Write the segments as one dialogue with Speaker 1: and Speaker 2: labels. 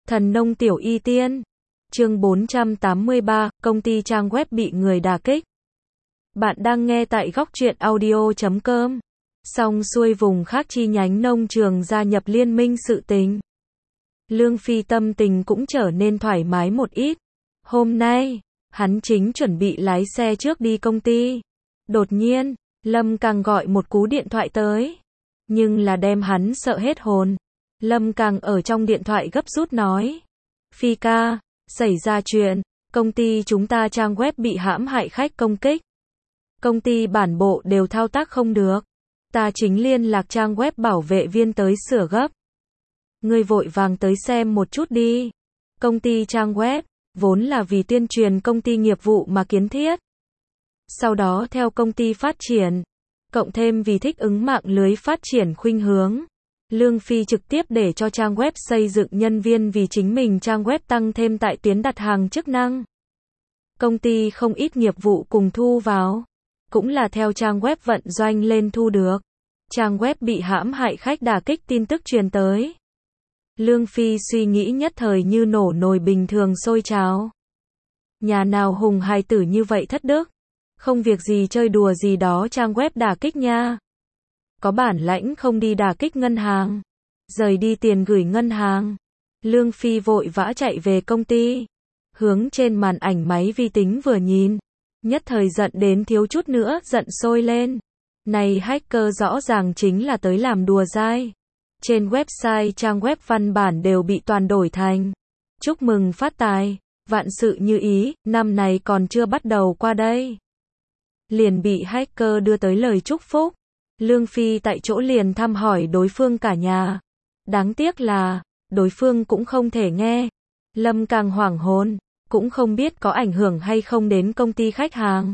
Speaker 1: Thần nông tiểu y tiên. Chương 483, công ty trang web bị người đả kích. Bạn đang nghe tại góc truyện audio.com. Xong xuôi vùng khác chi nhánh nông trường gia nhập liên minh sự tình. Lương Phi tâm tình cũng trở nên thoải mái một ít. Hôm nay, hắn chính chuẩn bị lái xe trước đi công ty. Đột nhiên, Lâm Càng gọi một cú điện thoại tới. Nhưng là đem hắn sợ hết hồn. Lâm Càng ở trong điện thoại gấp rút nói. Phi ca, xảy ra chuyện, công ty chúng ta trang web bị hãm hại khách công kích. Công ty bản bộ đều thao tác không được. Ta chính liên lạc trang web bảo vệ viên tới sửa gấp. Ngươi vội vàng tới xem một chút đi. Công ty trang web, vốn là vì tuyên truyền công ty nghiệp vụ mà kiến thiết. Sau đó theo công ty phát triển, cộng thêm vì thích ứng mạng lưới phát triển khuynh hướng. Lương Phi trực tiếp để cho trang web xây dựng nhân viên vì chính mình trang web tăng thêm tại tuyến đặt hàng chức năng. Công ty không ít nghiệp vụ cùng thu vào, cũng là theo trang web vận doanh lên thu được. Trang web bị hãm hại khách đả kích tin tức truyền tới. Lương Phi suy nghĩ nhất thời như nổ nồi bình thường sôi trào. Nhà nào hùng hài tử như vậy thất đức, không việc gì chơi đùa gì đó trang web đả kích nha. Có bản lãnh không đi đả kích ngân hàng, rời đi tiền gửi ngân hàng. Lương Phi vội vã chạy về công ty, hướng trên màn ảnh máy vi tính vừa nhìn, nhất thời giận đến thiếu chút nữa giận sôi lên. Này hacker rõ ràng chính là tới làm đùa dai. Trên website trang web văn bản đều bị toàn đổi thành chúc mừng phát tài, vạn sự như ý, năm này còn chưa bắt đầu qua đây. Liền bị hacker đưa tới lời chúc phúc. Lương Phi tại chỗ liền thăm hỏi đối phương cả nhà. Đáng tiếc là, đối phương cũng không thể nghe. Lâm Càng hoảng hồn, cũng không biết có ảnh hưởng hay không đến công ty khách hàng.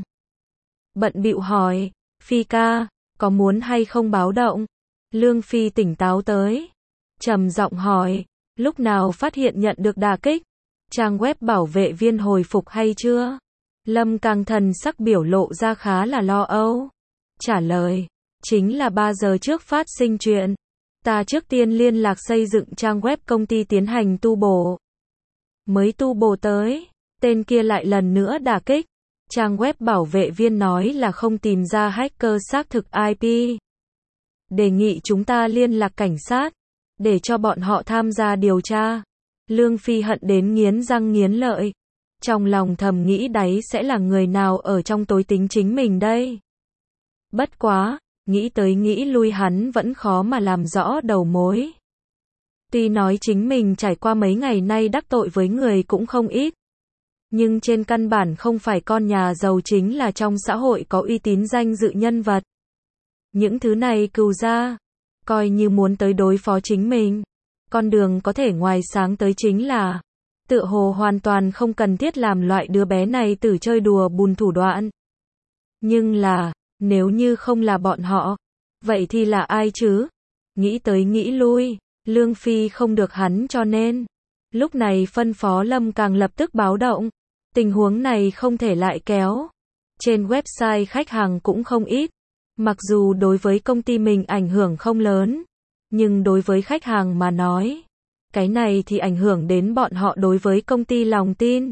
Speaker 1: Bận bịu hỏi, Phi ca, có muốn hay không báo động? Lương Phi tỉnh táo tới, trầm giọng hỏi, lúc nào phát hiện nhận được đả kích? Trang web bảo vệ viên hồi phục hay chưa? Lâm Càng thần sắc biểu lộ ra khá là lo âu. Trả lời, chính là 3 giờ trước phát sinh chuyện. Ta trước tiên liên lạc xây dựng trang web công ty tiến hành tu bổ. Mới tu bổ tới, tên kia lại lần nữa đả kích. Trang web bảo vệ viên nói là không tìm ra hacker xác thực IP. Đề nghị chúng ta liên lạc cảnh sát, để cho bọn họ tham gia điều tra. Lương Phi hận đến nghiến răng nghiến lợi. Trong lòng thầm nghĩ đấy sẽ là người nào ở trong tối tính chính mình đây. Bất quá, nghĩ tới nghĩ lui hắn vẫn khó mà làm rõ đầu mối. Tuy nói chính mình trải qua mấy ngày nay đắc tội với người cũng không ít. Nhưng trên căn bản không phải con nhà giàu chính là trong xã hội có uy tín danh dự nhân vật. Những thứ này cừu ra, coi như muốn tới đối phó chính mình. Con đường có thể ngoài sáng tới chính là, tựa hồ hoàn toàn không cần thiết làm loại đứa bé này tử chơi đùa bùn thủ đoạn. Nhưng là, nếu như không là bọn họ, vậy thì là ai chứ? Nghĩ tới nghĩ lui, Lương Phi không được hắn cho nên. Lúc này phân phó Lâm Càng lập tức báo động. Tình huống này không thể lại kéo. Trên website khách hàng cũng không ít. Mặc dù đối với công ty mình ảnh hưởng không lớn, nhưng đối với khách hàng mà nói, cái này thì ảnh hưởng đến bọn họ đối với công ty lòng tin.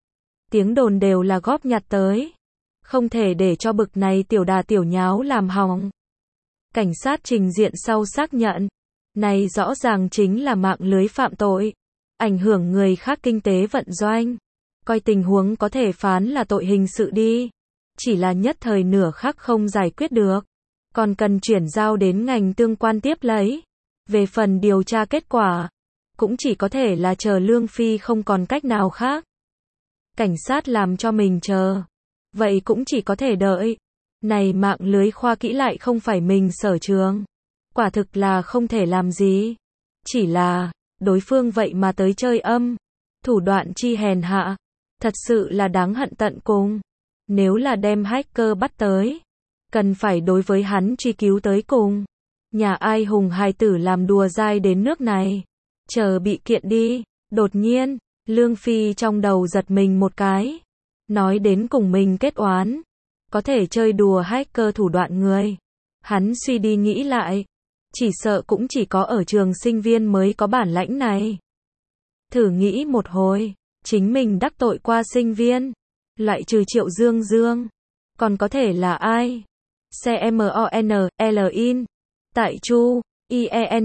Speaker 1: Tiếng đồn đều là góp nhặt tới. Không thể để cho bực này tiểu đà tiểu nháo làm hỏng. Cảnh sát trình diện sau xác nhận, này rõ ràng chính là mạng lưới phạm tội, ảnh hưởng người khác kinh tế vận doanh. Coi tình huống có thể phán là tội hình sự đi. Chỉ là nhất thời nửa khắc không giải quyết được. Còn cần chuyển giao đến ngành tương quan tiếp lấy. Về phần điều tra kết quả, cũng chỉ có thể là chờ Lương Phi không còn cách nào khác. Cảnh sát làm cho mình chờ. Vậy cũng chỉ có thể đợi. Này mạng lưới khoa kỹ lại không phải mình sở trường. Quả thực là không thể làm gì. Chỉ là, đối phương vậy mà tới chơi âm. Thủ đoạn chi hèn hạ. Thật sự là đáng hận tận cùng. Nếu là đem hacker bắt tới, cần phải đối với hắn truy cứu tới cùng. Nhà ai hùng hài tử làm đùa dai đến nước này. Chờ bị kiện đi. Đột nhiên, Lương Phi trong đầu giật mình một cái. Nói đến cùng mình kết oán. Có thể chơi đùa hacker thủ đoạn người. Hắn suy đi nghĩ lại. Chỉ sợ cũng chỉ có ở trường sinh viên mới có bản lãnh này. Thử nghĩ một hồi, chính mình đắc tội qua sinh viên, loại trừ Triệu Dương Dương, còn có thể là ai? CMON, Tại Chu, IEN,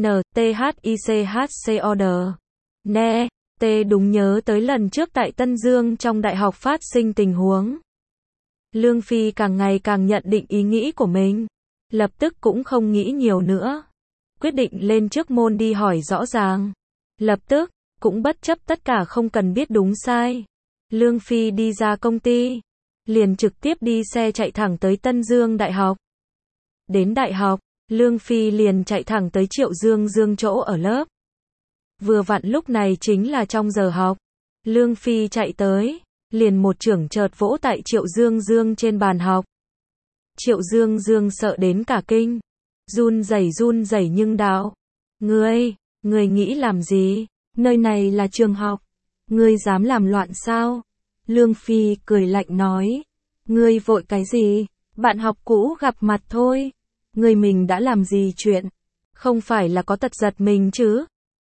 Speaker 1: THICHCOD. Nè, T đúng nhớ tới lần trước tại Tân Dương trong đại học phát sinh tình huống. Lương Phi càng ngày càng nhận định ý nghĩ của mình. Lập tức cũng không nghĩ nhiều nữa. Quyết định lên trước môn đi hỏi rõ ràng. Lập tức, cũng bất chấp tất cả không cần biết đúng sai. Lương Phi đi ra công ty. Liền trực tiếp đi xe chạy thẳng tới Tân Dương Đại học. Đến đại học, Lương Phi liền chạy thẳng tới Triệu Dương Dương chỗ ở lớp. Vừa vặn lúc này chính là trong giờ học. Lương Phi chạy tới, liền một chưởng chợt vỗ tại Triệu Dương Dương trên bàn học. Triệu Dương Dương sợ đến cả kinh. Run rẩy nhưng đạo. Ngươi nghĩ làm gì? Nơi này là trường học. Ngươi dám làm loạn sao? Lương Phi cười lạnh nói. Ngươi vội cái gì? Bạn học cũ gặp mặt thôi. Ngươi mình đã làm gì chuyện? Không phải là có tật giật mình chứ?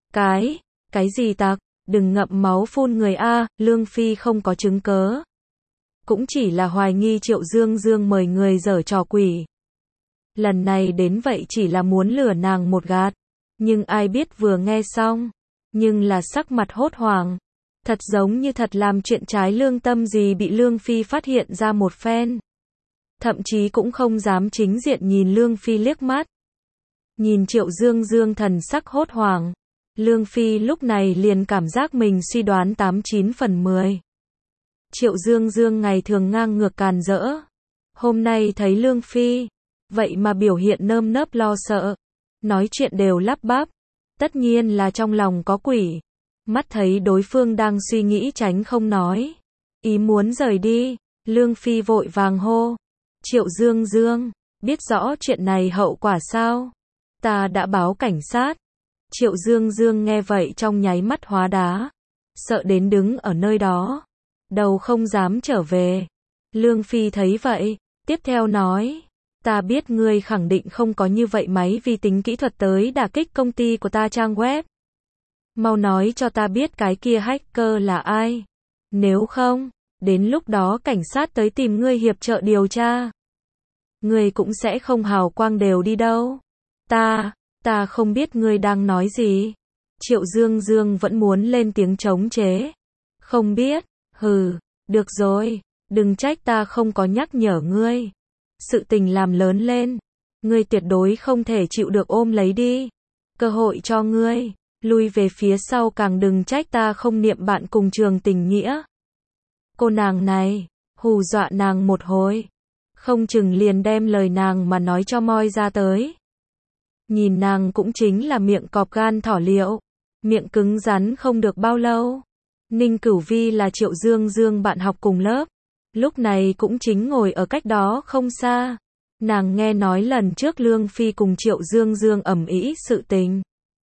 Speaker 1: Cái gì tặc? Đừng ngậm máu phun người a. Lương Phi không có chứng cớ. Cũng chỉ là hoài nghi Triệu Dương Dương mời người giở trò quỷ. Lần này đến vậy chỉ là muốn lừa nàng một gạt. Nhưng ai biết vừa nghe xong. Nhưng là sắc mặt hốt hoảng. Thật giống như thật làm chuyện trái lương tâm gì bị Lương Phi phát hiện ra một phen. Thậm chí cũng không dám chính diện nhìn Lương Phi liếc mắt. Nhìn Triệu Dương Dương thần sắc hốt hoảng. Lương Phi lúc này liền cảm giác mình suy đoán 89 phần 10. Triệu Dương Dương ngày thường ngang ngược càn rỡ. Hôm nay thấy Lương Phi, vậy mà biểu hiện nơm nớp lo sợ. Nói chuyện đều lắp bắp. Tất nhiên là trong lòng có quỷ. Mắt thấy đối phương đang suy nghĩ tránh không nói. Ý muốn rời đi. Lương Phi vội vàng hô. Triệu Dương Dương, biết rõ chuyện này hậu quả sao? Ta đã báo cảnh sát. Triệu Dương Dương nghe vậy trong nháy mắt hóa đá. Sợ đến đứng ở nơi đó. Đầu không dám trở về. Lương Phi thấy vậy, tiếp theo nói. Ta biết ngươi khẳng định không có như vậy máy vi tính kỹ thuật tới đả kích công ty của ta trang web. Mau nói cho ta biết cái kia hacker là ai. Nếu không, đến lúc đó cảnh sát tới tìm ngươi hiệp trợ điều tra. Ngươi cũng sẽ không hào quang đều đi đâu. Ta không biết ngươi đang nói gì. Triệu Dương Dương vẫn muốn lên tiếng chống chế. Không biết, hừ, được rồi, đừng trách ta không có nhắc nhở ngươi. Sự tình làm lớn lên, ngươi tuyệt đối không thể chịu được ôm lấy đi. Cơ hội cho ngươi, lui về phía sau càng đừng trách ta không niệm bạn cùng trường tình nghĩa. Cô nàng này, hù dọa nàng một hồi. Không chừng liền đem lời nàng mà nói cho moi ra tới. Nhìn nàng cũng chính là miệng cọp gan thỏ liệu. Miệng cứng rắn không được bao lâu. Ninh Cửu Vi là Triệu Dương Dương bạn học cùng lớp. Lúc này cũng chính ngồi ở cách đó không xa. Nàng nghe nói lần trước Lương Phi cùng Triệu Dương Dương ầm ĩ sự tình.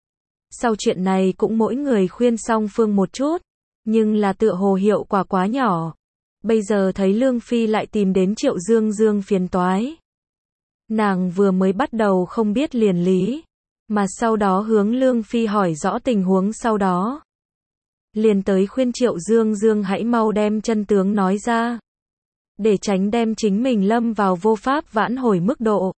Speaker 1: Sau chuyện này cũng mỗi người khuyên song phương một chút. Nhưng là tựa hồ hiệu quả quá nhỏ. Bây giờ thấy Lương Phi lại tìm đến Triệu Dương Dương phiền toái. Nàng vừa mới bắt đầu không biết liền lý. Mà sau đó hướng Lương Phi hỏi rõ tình huống sau đó. Liền tới khuyên Triệu Dương Dương hãy mau đem chân tướng nói ra. Để tránh đem chính mình lâm vào vô pháp vãn hồi mức độ.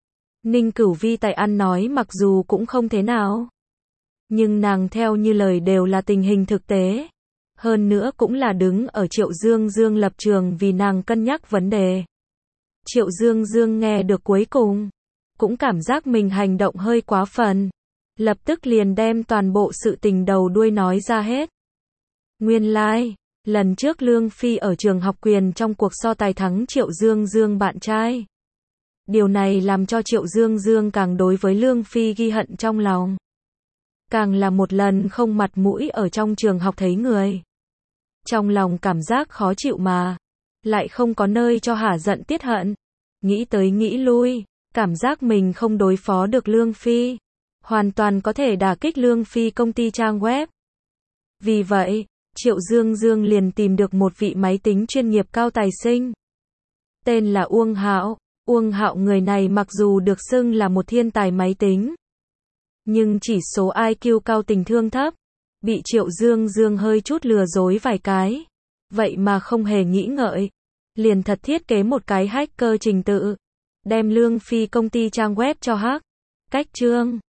Speaker 1: Ninh Cửu Vi tại ăn nói mặc dù cũng không thế nào. Nhưng nàng theo như lời đều là tình hình thực tế. Hơn nữa cũng là đứng ở Triệu Dương Dương lập trường vì nàng cân nhắc vấn đề. Triệu Dương Dương nghe được cuối cùng. Cũng cảm giác mình hành động hơi quá phần. Lập tức liền đem toàn bộ sự tình đầu đuôi nói ra hết. Nguyên lai, lần trước Lương Phi ở trường học quyền trong cuộc so tài thắng Triệu Dương Dương bạn trai. Điều này làm cho Triệu Dương Dương càng đối với Lương Phi ghi hận trong lòng. Càng là một lần không mặt mũi ở trong trường học thấy người. Trong lòng cảm giác khó chịu mà. Lại không có nơi cho hả giận tiết hận. Nghĩ tới nghĩ lui. Cảm giác mình không đối phó được Lương Phi. Hoàn toàn có thể đả kích Lương Phi công ty trang web. Vì vậy, Triệu Dương Dương liền tìm được một vị máy tính chuyên nghiệp cao tài sinh. Tên là Uông Hạo. Uông Hạo người này mặc dù được xưng là một thiên tài máy tính. Nhưng chỉ số IQ cao tình thương thấp. Bị Triệu Dương Dương hơi chút lừa dối vài cái. Vậy mà không hề nghĩ ngợi. Liền thật thiết kế một cái hacker trình tự. Đem lương phi công ty trang web cho hack. Cách chương